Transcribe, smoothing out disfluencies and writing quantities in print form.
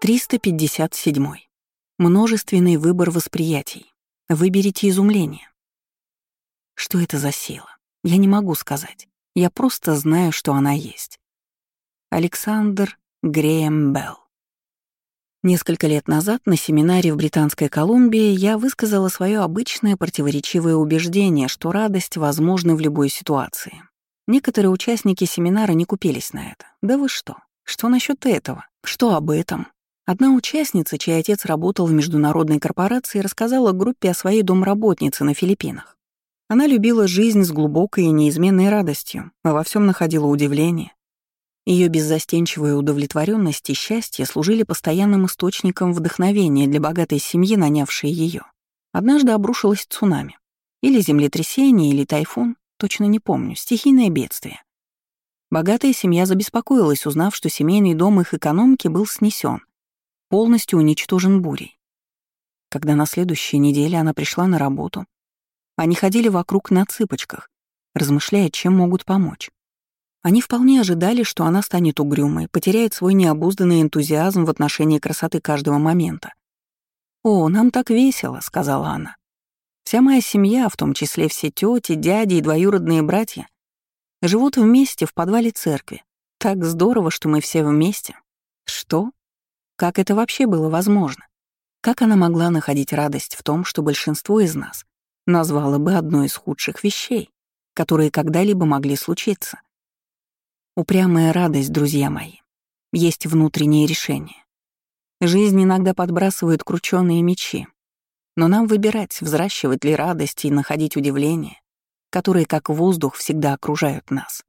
357. Множественный выбор восприятий. Выберите изумление. Что это за сила? Я не могу сказать. Я просто знаю, что она есть. Александр Грэхэм Белл. Несколько лет назад на семинаре в Британской Колумбии я высказала свое обычное противоречивое убеждение, что радость возможна в любой ситуации. Некоторые участники семинара не купились на это. Да вы что? Что насчет этого? Что об этом? Одна участница, чей отец работал в международной корпорации, рассказала группе о своей домработнице на Филиппинах. Она любила жизнь с глубокой и неизменной радостью, а во всем находила удивление. Ее беззастенчивая удовлетворенность и счастье служили постоянным источником вдохновения для богатой семьи, нанявшей ее. Однажды обрушилось цунами. Или землетрясение, или тайфун, точно не помню, стихийное бедствие. Богатая семья забеспокоилась, узнав, что семейный дом их экономки был снесен, полностью уничтожен бурей. Когда на следующей неделе она пришла на работу, они ходили вокруг на цыпочках, размышляя, чем могут помочь. Они вполне ожидали, что она станет угрюмой, потеряет свой необузданный энтузиазм в отношении красоты каждого момента. «О, нам так весело», — сказала она. «Вся моя семья, в том числе все тети, дяди и двоюродные братья, живут вместе в подвале церкви. Так здорово, что мы все вместе». Что? Как это вообще было возможно? Как она могла находить радость в том, что большинство из нас назвало бы одной из худших вещей, которые когда-либо могли случиться? Упрямая радость, друзья мои. Есть внутреннее решение. Жизнь иногда подбрасывает кручёные мячи, но нам выбирать, взращивать ли радость и находить удивление, которые, как воздух, всегда окружают нас.